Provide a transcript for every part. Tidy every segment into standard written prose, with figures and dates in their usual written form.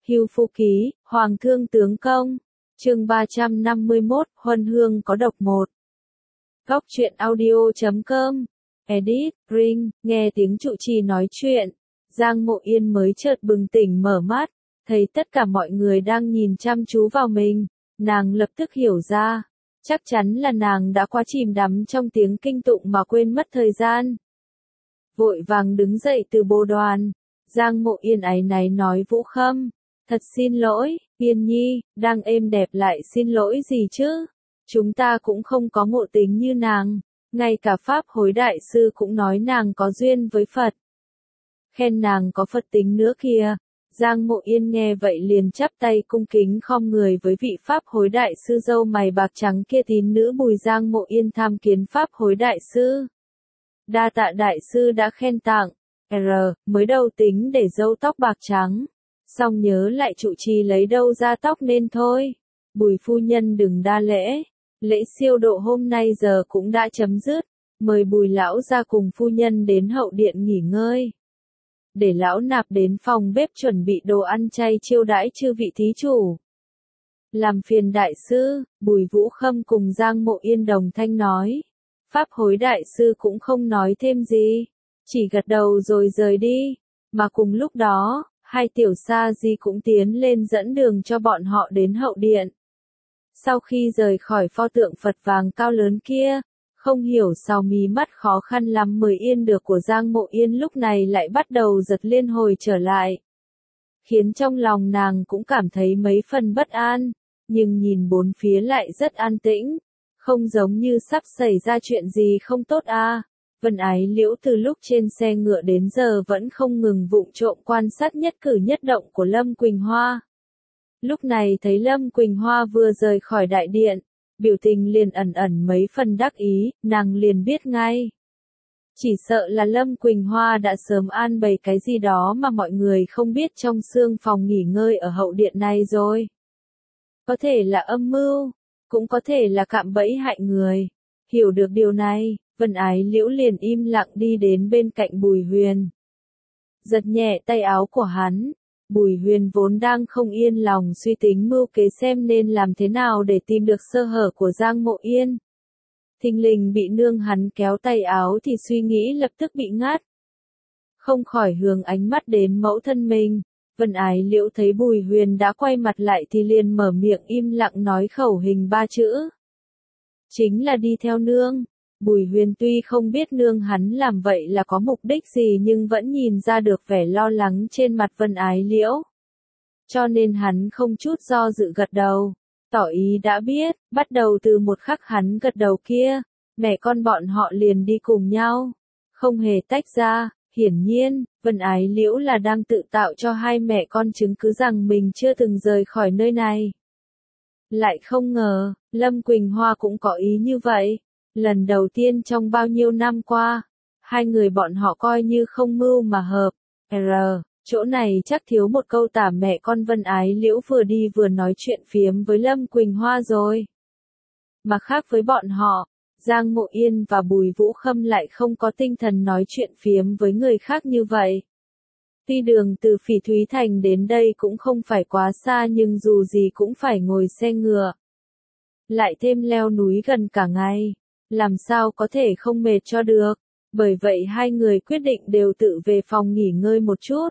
Hưu Phu Ký, Hoàng Thương Tướng Công. Chương 351, Huân Hương có độc 1. Góc truyện audio.com. Edit, Ring, nghe tiếng trụ trì nói chuyện. Giang Mộ Yên mới chợt bừng tỉnh mở mắt, thấy tất cả mọi người đang nhìn chăm chú vào mình, nàng lập tức hiểu ra. Chắc chắn là nàng đã quá chìm đắm trong tiếng kinh tụng mà quên mất thời gian. Vội vàng đứng dậy từ bồ đoàn, Giang Mộ Yên áy náy nói Vũ Khâm, thật xin lỗi, Yên Nhi, đang êm đẹp lại xin lỗi gì chứ? Chúng ta cũng không có ngộ tính như nàng, ngay cả Pháp Hối Đại Sư cũng nói nàng có duyên với Phật. Khen nàng có Phật tính nữa kìa. Giang Mộ Yên nghe vậy liền chắp tay cung kính khom người với vị Pháp Hối Đại Sư râu mày bạc trắng kia. Tín nữ Bùi Giang Mộ Yên tham kiến Pháp Hối Đại Sư. Đa tạ Đại Sư đã khen tặng. Mới đầu tính để râu tóc bạc trắng, xong nhớ lại trụ trì lấy đâu ra tóc nên thôi. Bùi phu nhân đừng đa lễ, lễ siêu độ hôm nay giờ cũng đã chấm dứt, mời Bùi lão ra cùng phu nhân đến hậu điện nghỉ ngơi. Để lão nạp đến phòng bếp chuẩn bị đồ ăn chay chiêu đãi chư vị thí chủ. Làm phiền Đại Sư, Bùi Vũ Khâm cùng Giang Mộ Yên đồng thanh nói. Pháp Hối Đại Sư cũng không nói thêm gì, chỉ gật đầu rồi rời đi, mà cùng lúc đó, hai tiểu sa di cũng tiến lên dẫn đường cho bọn họ đến hậu điện. Sau khi rời khỏi pho tượng Phật vàng cao lớn kia, không hiểu sao mí mắt khó khăn lắm mới yên được của Giang Mộ Yên lúc này lại bắt đầu giật liên hồi trở lại. Khiến trong lòng nàng cũng cảm thấy mấy phần bất an, nhưng nhìn bốn phía lại rất an tĩnh, không giống như sắp xảy ra chuyện gì không tốt à. Vân Ái Liễu từ lúc trên xe ngựa đến giờ vẫn không ngừng vụng trộm quan sát nhất cử nhất động của Lâm Quỳnh Hoa. Lúc này thấy Lâm Quỳnh Hoa vừa rời khỏi đại điện, biểu tình liền ẩn ẩn mấy phần đắc ý, nàng liền biết ngay. Chỉ sợ là Lâm Quỳnh Hoa đã sớm an bày cái gì đó mà mọi người không biết trong xương phòng nghỉ ngơi ở hậu điện này rồi. Có thể là âm mưu, cũng có thể là cạm bẫy hại người. Hiểu được điều này, Vân Ái Liễu liền im lặng đi đến bên cạnh Bùi Huyền. Giật nhẹ tay áo của hắn. Bùi Huyền vốn đang không yên lòng suy tính mưu kế xem nên làm thế nào để tìm được sơ hở của Giang Mộ Yên. Thình lình bị nương hắn kéo tay áo thì suy nghĩ lập tức bị ngắt. Không khỏi hướng ánh mắt đến mẫu thân mình. Vân Ái Liễu thấy Bùi Huyền đã quay mặt lại thì liền mở miệng im lặng nói khẩu hình 3 chữ. Chính là đi theo nương. Bùi Huyền tuy không biết nương hắn làm vậy là có mục đích gì nhưng vẫn nhìn ra được vẻ lo lắng trên mặt Vân Ái Liễu. Cho nên hắn không chút do dự gật đầu, tỏ ý đã biết, bắt đầu từ một khắc hắn gật đầu kia, mẹ con bọn họ liền đi cùng nhau, không hề tách ra. Hiển nhiên, Vân Ái Liễu là đang tự tạo cho hai mẹ con chứng cứ rằng mình chưa từng rời khỏi nơi này. Lại không ngờ, Lâm Quỳnh Hoa cũng có ý như vậy. Lần đầu tiên trong bao nhiêu năm qua, hai người bọn họ coi như không mưu mà hợp. Chỗ này chắc thiếu một câu tả mẹ con. Vân Ái Liễu vừa đi vừa nói chuyện phiếm với Lâm Quỳnh Hoa rồi. Mà khác với bọn họ, Giang Mộ Yên và Bùi Vũ Khâm lại không có tinh thần nói chuyện phiếm với người khác như vậy. Tuy đường từ Phỉ Thúy Thành đến đây cũng không phải quá xa nhưng dù gì cũng phải ngồi xe ngựa. Lại thêm leo núi gần cả ngày. Làm sao có thể không mệt cho được, bởi vậy hai người quyết định đều tự về phòng nghỉ ngơi một chút.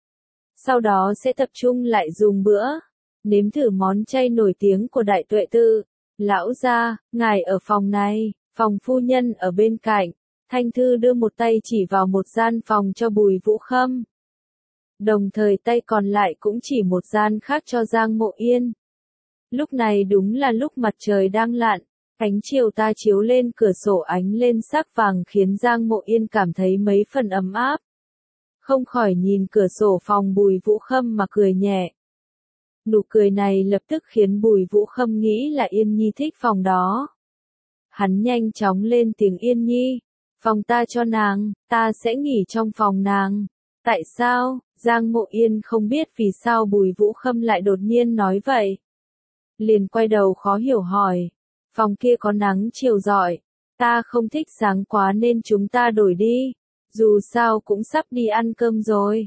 Sau đó sẽ tập trung lại dùng bữa, nếm thử món chay nổi tiếng của Đại Tuệ Tự. Lão gia, ngài ở phòng này, phòng phu nhân ở bên cạnh. Thanh Thư đưa một tay chỉ vào một gian phòng cho Bùi Vũ Khâm. Đồng thời tay còn lại cũng chỉ một gian khác cho Giang Mộ Yên. Lúc này đúng là lúc mặt trời đang lặn. Ánh chiều ta chiếu lên cửa sổ ánh lên sắc vàng khiến Giang Mộ Yên cảm thấy mấy phần ấm áp. Không khỏi nhìn cửa sổ phòng Bùi Vũ Khâm mà cười nhẹ. Nụ cười này lập tức khiến Bùi Vũ Khâm nghĩ là Yên Nhi thích phòng đó. Hắn nhanh chóng lên tiếng Yên Nhi, phòng ta cho nàng, ta sẽ nghỉ trong phòng nàng. Tại sao? Giang Mộ Yên không biết vì sao Bùi Vũ Khâm lại đột nhiên nói vậy. Liền quay đầu khó hiểu hỏi. Phòng kia có nắng chiều rọi, ta không thích sáng quá nên chúng ta đổi đi, dù sao cũng sắp đi ăn cơm rồi.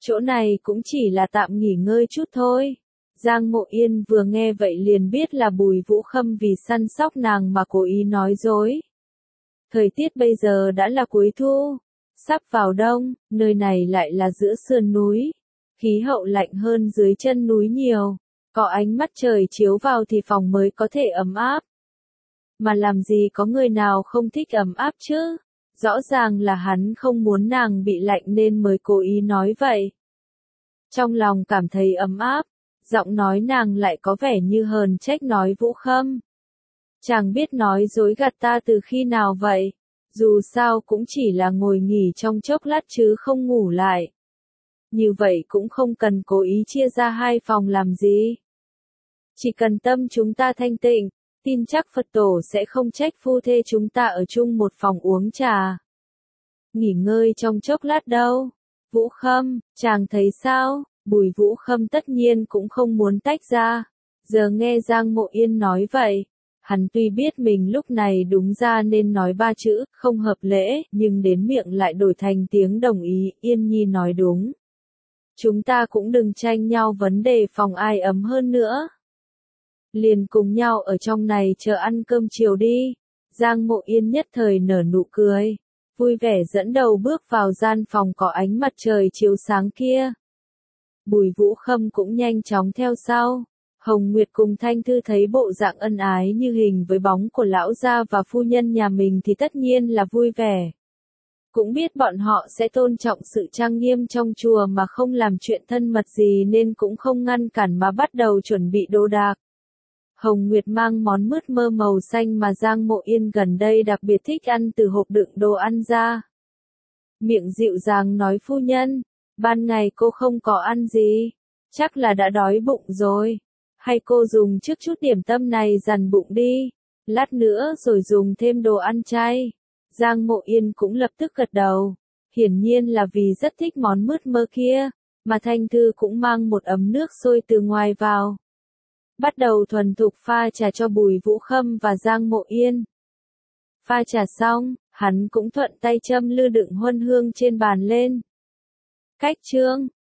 chỗ này cũng chỉ là tạm nghỉ ngơi chút thôi. Giang Mộ Yên vừa nghe vậy liền biết là Bùi Vũ Khâm vì săn sóc nàng mà cố ý nói dối. Thời tiết bây giờ đã là cuối thu, sắp vào đông, nơi này lại là giữa sườn núi. Khí hậu lạnh hơn dưới chân núi nhiều, có ánh mắt trời chiếu vào thì phòng mới có thể ấm áp. Mà làm gì có người nào không thích ấm áp chứ? Rõ ràng là hắn không muốn nàng bị lạnh nên mới cố ý nói vậy. Trong lòng cảm thấy ấm áp, giọng nói nàng lại có vẻ như hờn trách nói Vũ Khâm. Chàng biết nói dối gạt ta từ khi nào vậy? Dù sao cũng chỉ là ngồi nghỉ trong chốc lát chứ không ngủ lại. Như vậy cũng không cần cố ý chia ra hai phòng làm gì. Chỉ cần tâm chúng ta thanh tịnh, tin chắc Phật tổ sẽ không trách phu thê chúng ta ở chung một phòng uống trà. Nghỉ ngơi trong chốc lát đâu. Vũ Khâm, chàng thấy sao? Bùi Vũ Khâm tất nhiên cũng không muốn tách ra. Giờ nghe Giang Mộ Yên nói vậy, hắn tuy biết mình lúc này đúng ra nên nói ba chữ, không hợp lễ, nhưng đến miệng lại đổi thành tiếng đồng ý, Yên Nhi nói đúng. Chúng ta cũng đừng tranh nhau vấn đề phòng ai ấm hơn nữa. Liền cùng nhau ở trong này chờ ăn cơm chiều đi. Giang Mộ Yên nhất thời nở nụ cười, vui vẻ dẫn đầu bước vào gian phòng có ánh mặt trời chiếu sáng kia. Bùi Vũ Khâm cũng nhanh chóng theo sau. Hồng Nguyệt cùng Thanh Thư thấy bộ dạng ân ái như hình với bóng của lão gia và phu nhân nhà mình thì tất nhiên là vui vẻ. Cũng biết bọn họ sẽ tôn trọng sự trang nghiêm trong chùa mà không làm chuyện thân mật gì nên cũng không ngăn cản mà bắt đầu chuẩn bị đồ đạc. Hồng Nguyệt mang món mướt mơ màu xanh mà Giang Mộ Yên gần đây đặc biệt thích ăn từ hộp đựng đồ ăn ra. Miệng dịu dàng nói phu nhân, ban ngày cô không có ăn gì, chắc là đã đói bụng rồi. Hay cô dùng trước chút điểm tâm này dằn bụng đi, lát nữa rồi dùng thêm đồ ăn chay. Giang Mộ Yên cũng lập tức gật đầu, hiển nhiên là vì rất thích món mướt mơ kia, mà Thanh Thư cũng mang một ấm nước sôi từ ngoài vào. Bắt đầu thuần thục pha trà cho Bùi Vũ Khâm và Giang Mộ Yên. Pha trà xong, hắn cũng thuận tay châm lư đựng huân hương trên bàn lên. Cách chương